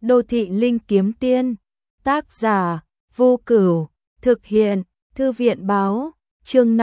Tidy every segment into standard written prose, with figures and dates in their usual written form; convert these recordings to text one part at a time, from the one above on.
Đô thị linh kiếm tiên, tác giả, Vô Cửu, thực hiện, Thư viện báo, chương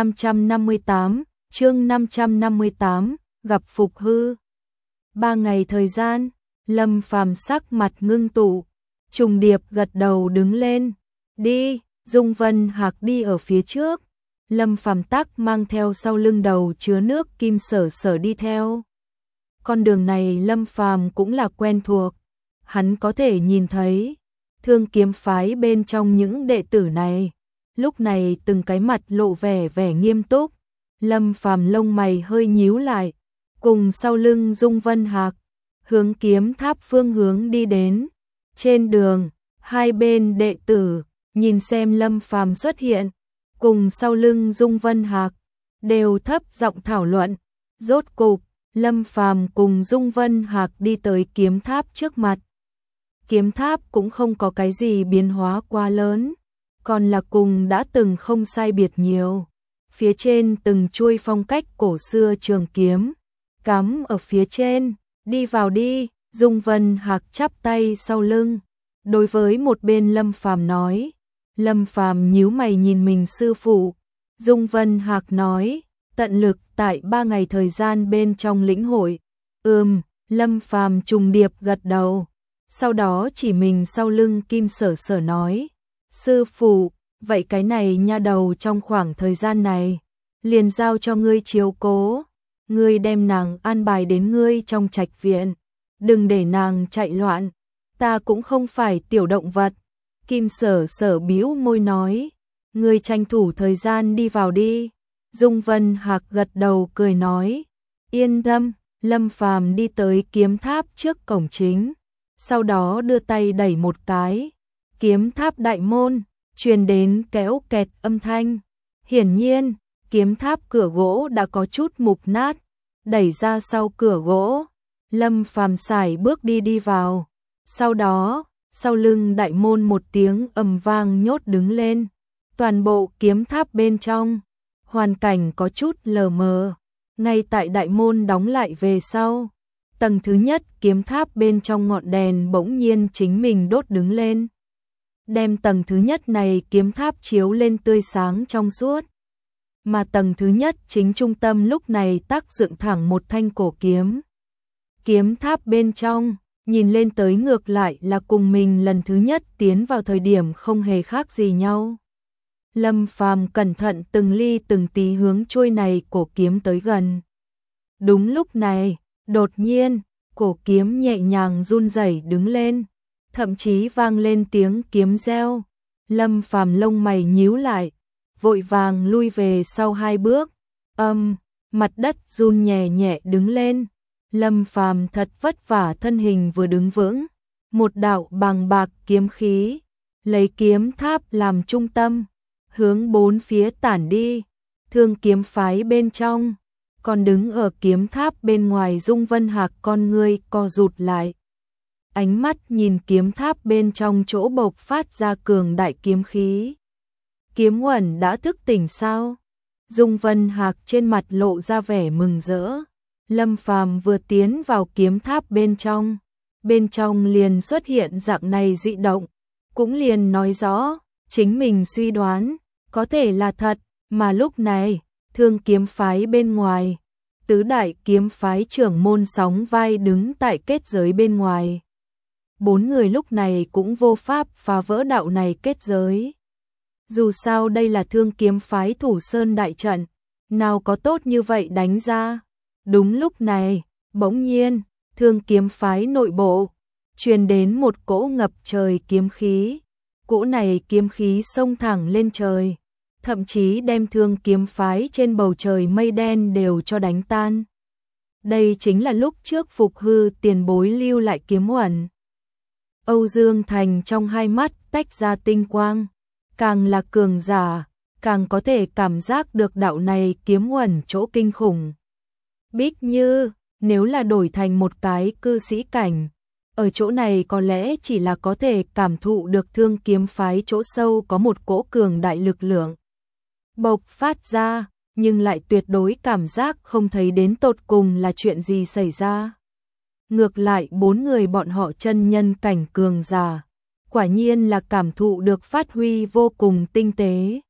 558, gặp Phục Hư. 3 ngày thời gian, Lâm Phàm sắc mặt ngưng tụ, trùng điệp gật đầu đứng lên, đi, Dung Vân Hạc đi ở phía trước, Lâm Phàm tắc mang theo sau lưng đầu chứa nước Kim Sở Sở đi theo. Con đường này Lâm Phàm cũng là quen thuộc, hắn có thể nhìn thấy Thương Kiếm phái bên trong những đệ tử này, lúc này từng cái mặt lộ vẻ nghiêm túc, Lâm Phàm lông mày hơi nhíu lại, cùng sau lưng Dung Vân Hạc, hướng kiếm tháp phương hướng đi đến. Trên đường, hai bên đệ tử nhìn xem Lâm Phàm xuất hiện, cùng sau lưng Dung Vân Hạc, đều thấp giọng thảo luận. Rốt cục, Lâm Phàm cùng Dung Vân Hạc đi tới kiếm tháp trước mặt. Kiếm tháp cũng không có cái gì biến hóa quá lớn, còn là cùng đã từng không sai biệt nhiều. Phía trên từng chuôi phong cách cổ xưa trường kiếm, cắm ở phía trên, đi vào đi, Dung Vân Hạc chắp tay sau lưng, đối với một bên Lâm Phàm nói. Lâm Phàm nhíu mày nhìn mình sư phụ, Dung Vân Hạc nói, tận lực tại 3 ngày thời gian bên trong lĩnh hội. Lâm Phàm trùng điệp gật đầu, sau đó chỉ mình sau lưng Kim Sở Sở nói, sư phụ, vậy cái này nha đầu trong khoảng thời gian này, liền giao cho ngươi chiếu cố, ngươi đem nàng an bài đến ngươi trong trạch viện, đừng để nàng chạy loạn, ta cũng không phải tiểu động vật. Kim Sở Sở bĩu môi nói, ngươi tranh thủ thời gian đi vào đi. Dung Vân Hạc gật đầu cười nói, yên tâm. Lâm Phàm đi tới kiếm tháp trước cổng chính, sau đó đưa tay đẩy một cái, kiếm tháp đại môn truyền đến kéo kẹt âm thanh. Hiển nhiên, kiếm tháp cửa gỗ đã có chút mục nát, đẩy ra sau cửa gỗ, Lâm Phàm sải bước đi vào. Sau đó, sau lưng đại môn một tiếng ầm vang nhốt đứng lên, toàn bộ kiếm tháp bên trong, hoàn cảnh có chút lờ mờ. Ngay tại đại môn đóng lại về sau, tầng thứ nhất kiếm tháp bên trong ngọn đèn bỗng nhiên chính mình đốt đứng lên, đem tầng thứ nhất này kiếm tháp chiếu lên tươi sáng trong suốt. Mà tầng thứ nhất chính trung tâm lúc này tác dựng thẳng một thanh cổ kiếm. Kiếm tháp bên trong, nhìn lên tới ngược lại là cùng mình lần thứ nhất tiến vào thời điểm không hề khác gì nhau. Lâm Phàm cẩn thận từng ly từng tí hướng chuôi này cổ kiếm tới gần. Đúng lúc này, đột nhiên, cổ kiếm nhẹ nhàng run rẩy đứng lên, thậm chí vang lên tiếng kiếm reo. Lâm Phàm lông mày nhíu lại, vội vàng lui về sau 2 bước. Mặt đất run nhẹ nhẹ đứng lên. Lâm Phàm thật vất vả thân hình vừa đứng vững, một đạo bàng bạc kiếm khí, lấy kiếm tháp làm trung tâm, hướng bốn phía tản đi. Thương Kiếm phái bên trong, còn đứng ở kiếm tháp bên ngoài Dung Vân Hạc con ngươi co rụt lại. Ánh mắt nhìn kiếm tháp bên trong chỗ bộc phát ra cường đại kiếm khí. Kiếm Uẩn đã thức tỉnh sao? Dung Vân Hạc trên mặt lộ ra vẻ mừng rỡ. Lâm Phàm vừa tiến vào kiếm tháp bên trong liền xuất hiện dạng này dị động, cũng liền nói rõ, chính mình suy đoán, có thể là thật, mà lúc này, Thương Kiếm phái bên ngoài, tứ đại kiếm phái trưởng môn sóng vai đứng tại kết giới bên ngoài. 4 người lúc này cũng vô pháp phá vỡ đạo này kết giới. Dù sao đây là Thương Kiếm phái thủ sơn đại trận, nào có tốt như vậy đánh ra. Đúng lúc này, bỗng nhiên, Thương Kiếm phái nội bộ truyền đến một cỗ ngập trời kiếm khí. Cỗ này kiếm khí xông thẳng lên trời, thậm chí đem Thương Kiếm phái trên bầu trời mây đen đều cho đánh tan. Đây chính là lúc trước Phục Hư tiền bối lưu lại kiếm uẩn. Âu Dương Thành trong hai mắt tách ra tinh quang, càng là cường giả, càng có thể cảm giác được đạo này kiếm uẩn chỗ kinh khủng. Bích Như, nếu là đổi thành một cái cư sĩ cảnh, ở chỗ này có lẽ chỉ là có thể cảm thụ được Thương Kiếm phái chỗ sâu có một cỗ cường đại lực lượng bộc phát ra, nhưng lại tuyệt đối cảm giác không thấy đến tột cùng là chuyện gì xảy ra. ngược lại bốn người bọn họ chân nhân cảnh cường giả, quả nhiên là cảm thụ được phát huy vô cùng tinh tế.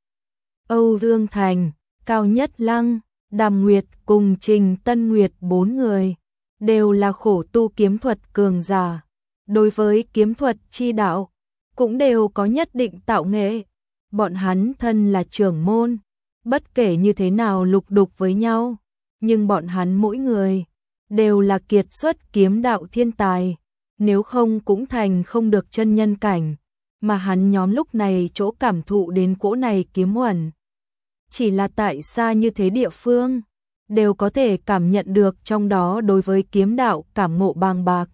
Âu Dương Thành, Cao Nhất Lăng, Đàm Nguyệt cùng Trình Tân Nguyệt bốn người đều là khổ tu kiếm thuật cường giả, đối với kiếm thuật chi đạo cũng đều có nhất định tạo nghệ. Bọn hắn thân là trưởng môn, bất kể như thế nào lục đục với nhau, nhưng bọn hắn mỗi người đều là kiệt xuất kiếm đạo thiên tài, nếu không cũng thành không được chân nhân cảnh, mà hắn nhóm lúc này chỗ cảm thụ đến cỗ này kiếm uẩn. Chỉ là tại xa như thế địa phương, đều có thể cảm nhận được trong đó đối với kiếm đạo cảm ngộ bàng bạc.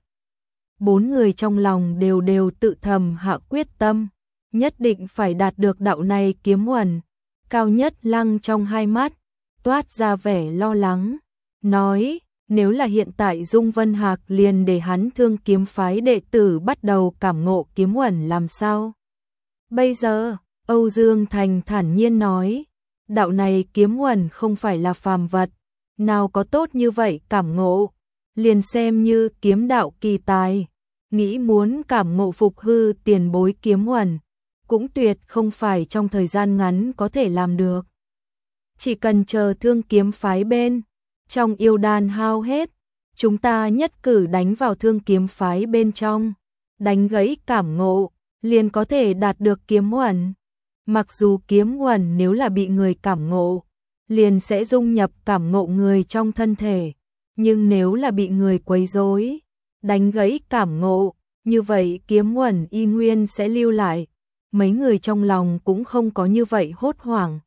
Bốn người trong lòng đều đều tự thầm hạ quyết tâm, nhất định phải đạt được đạo này kiếm uẩn. Cao Nhất Lăng trong hai mắt toát ra vẻ lo lắng, nói nếu là hiện tại Dung Vân Hạc liền để hắn Thương Kiếm phái đệ tử bắt đầu cảm ngộ kiếm uẩn làm sao? Bây giờ, Âu Dương Thành thản nhiên nói, đạo này kiếm uẩn không phải là phàm vật, nào có tốt như vậy cảm ngộ, liền xem như kiếm đạo kỳ tài, nghĩ muốn cảm ngộ phục hư tiền bối kiếm uẩn, cũng tuyệt không phải trong thời gian ngắn có thể làm được. Chỉ cần chờ Thương Kiếm phái bên trong yêu đan hao hết, chúng ta nhất cử đánh vào Thương Kiếm phái bên trong, đánh gãy cảm ngộ, liền có thể đạt được kiếm uẩn. Mặc dù kiếm uẩn nếu là bị người cảm ngộ, liền sẽ dung nhập cảm ngộ người trong thân thể, nhưng nếu là bị người quấy rối, đánh gãy cảm ngộ, như vậy kiếm uẩn y nguyên sẽ lưu lại. Mấy người trong lòng cũng không có như vậy hốt hoảng.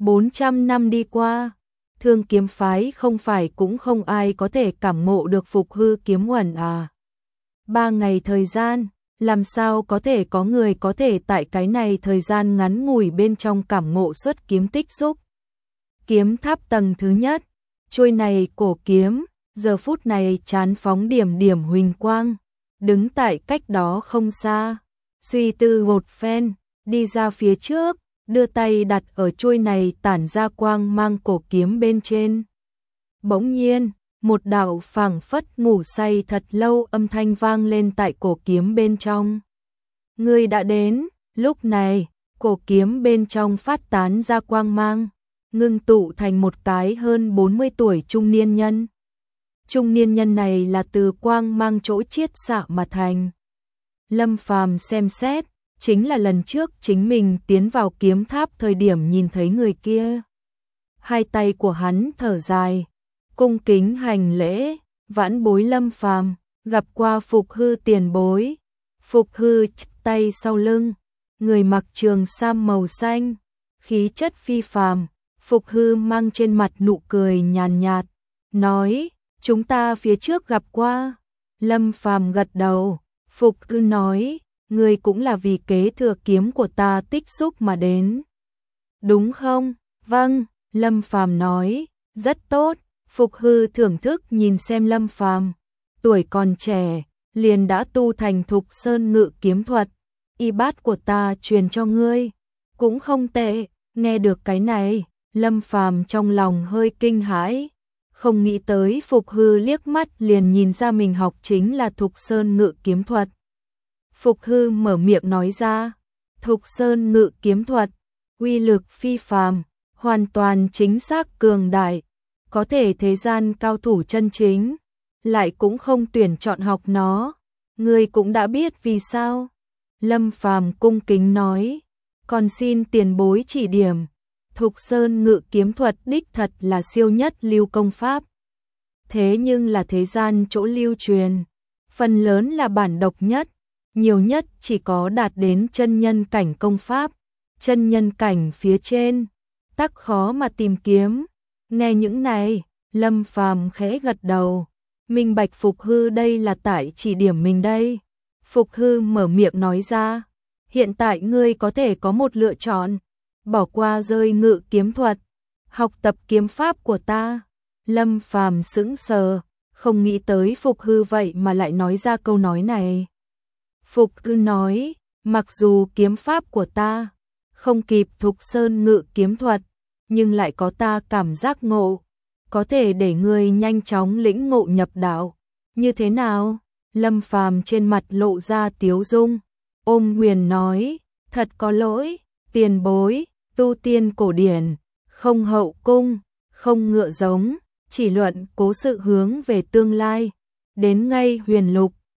400 năm đi qua, Thương Kiếm phái không phải cũng không ai có thể cảm ngộ được phục hư kiếm uẩn à. 3 ngày thời gian, làm sao có thể có người có thể tại cái này thời gian ngắn ngủi bên trong cảm ngộ xuất kiếm tích xúc. Kiếm tháp tầng thứ nhất, chuôi này cổ kiếm, giờ phút này chán phóng điểm điểm huỳnh quang, đứng tại cách đó không xa, suy tư một phen, đi ra phía trước, đưa tay đặt ở chuôi này tản ra quang mang cổ kiếm bên trên. Bỗng nhiên, một đạo phảng phất ngủ say thật lâu âm thanh vang lên tại cổ kiếm bên trong. Người đã đến, lúc này, cổ kiếm bên trong phát tán ra quang mang, ngưng tụ thành một cái hơn 40 tuổi trung niên nhân. Trung niên nhân này là từ quang mang chỗ chiết xạ mà thành. Lâm Phàm xem xét, chính là lần trước chính mình tiến vào kiếm tháp thời điểm nhìn thấy người kia. Hai tay của hắn thở dài, cung kính hành lễ, vãn bối Lâm Phàm, gặp qua Phục Hư tiền bối. Phục Hư tay sau lưng, người mặc trường sam màu xanh, khí chất phi phàm. Phục Hư mang trên mặt nụ cười nhàn nhạt, nói, chúng ta phía trước gặp qua. Lâm Phàm gật đầu, Phục Hư nói, ngươi cũng là vì kế thừa kiếm của ta tích xúc mà đến. Đúng không? Vâng, Lâm Phàm nói, rất tốt. Phục Hư thưởng thức nhìn xem Lâm Phàm, tuổi còn trẻ, liền đã tu thành Thục Sơn Ngự kiếm thuật, y bát của ta truyền cho ngươi, cũng không tệ. Nghe được cái này, Lâm Phàm trong lòng hơi kinh hãi, không nghĩ tới Phục Hư liếc mắt liền nhìn ra mình học chính là Thục Sơn Ngự kiếm thuật. Phục Hư mở miệng nói ra, Thục Sơn Ngự kiếm thuật, uy lực phi phàm, hoàn toàn chính xác cường đại, có thể thế gian cao thủ chân chính, lại cũng không tuyển chọn học nó, ngươi cũng đã biết vì sao. Lâm Phàm cung kính nói, còn xin tiền bối chỉ điểm, Thục Sơn Ngự kiếm thuật đích thật là siêu nhất lưu công pháp. Thế nhưng là thế gian chỗ lưu truyền, phần lớn là bản độc nhất, nhiều nhất chỉ có đạt đến chân nhân cảnh công pháp, chân nhân cảnh phía trên, tắc khó mà tìm kiếm. Nghe những này, Lâm Phàm khẽ gật đầu, minh bạch Phục Hư đây là tại chỉ điểm mình đây. Phục Hư mở miệng nói ra, hiện tại ngươi có thể có một lựa chọn, bỏ qua rơi ngự kiếm thuật, học tập kiếm pháp của ta. Lâm Phàm sững sờ, không nghĩ tới Phục Hư vậy mà lại nói ra câu nói này. Phục Hư nói, mặc dù kiếm pháp của ta không kịp Thục Sơn Ngự kiếm thuật, nhưng lại có ta cảm giác ngộ, có thể để ngươi nhanh chóng lĩnh ngộ nhập đạo. Như thế nào? Lâm Phàm trên mặt lộ ra tiếu dung. Ôm Huyền nói, thật có lỗi, tiền bối, tu tiên cổ điển, không hậu cung, không ngựa giống, chỉ luận cố sự hướng về tương lai. Đến ngay Huyền Lục,